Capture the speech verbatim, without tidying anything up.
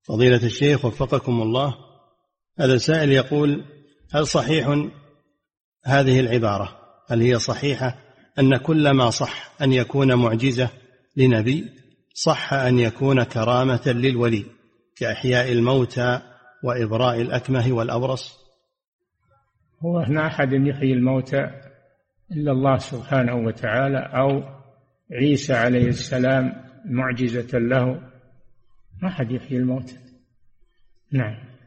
فضيلة الشيخ وفقكم الله، هذا سائل يقول: هل صحيح هذه العبارة، هل هي صحيحة أن كل ما صح أن يكون معجزة لنبي صح أن يكون كرامة للولي كإحياء الموتى وإبراء الأكمه والأبرص؟ هو ما أحد يحيي الموتى إلا الله سبحانه وتعالى، أو عيسى عليه السلام معجزة له، ما أحد يحيي الموتى. نعم.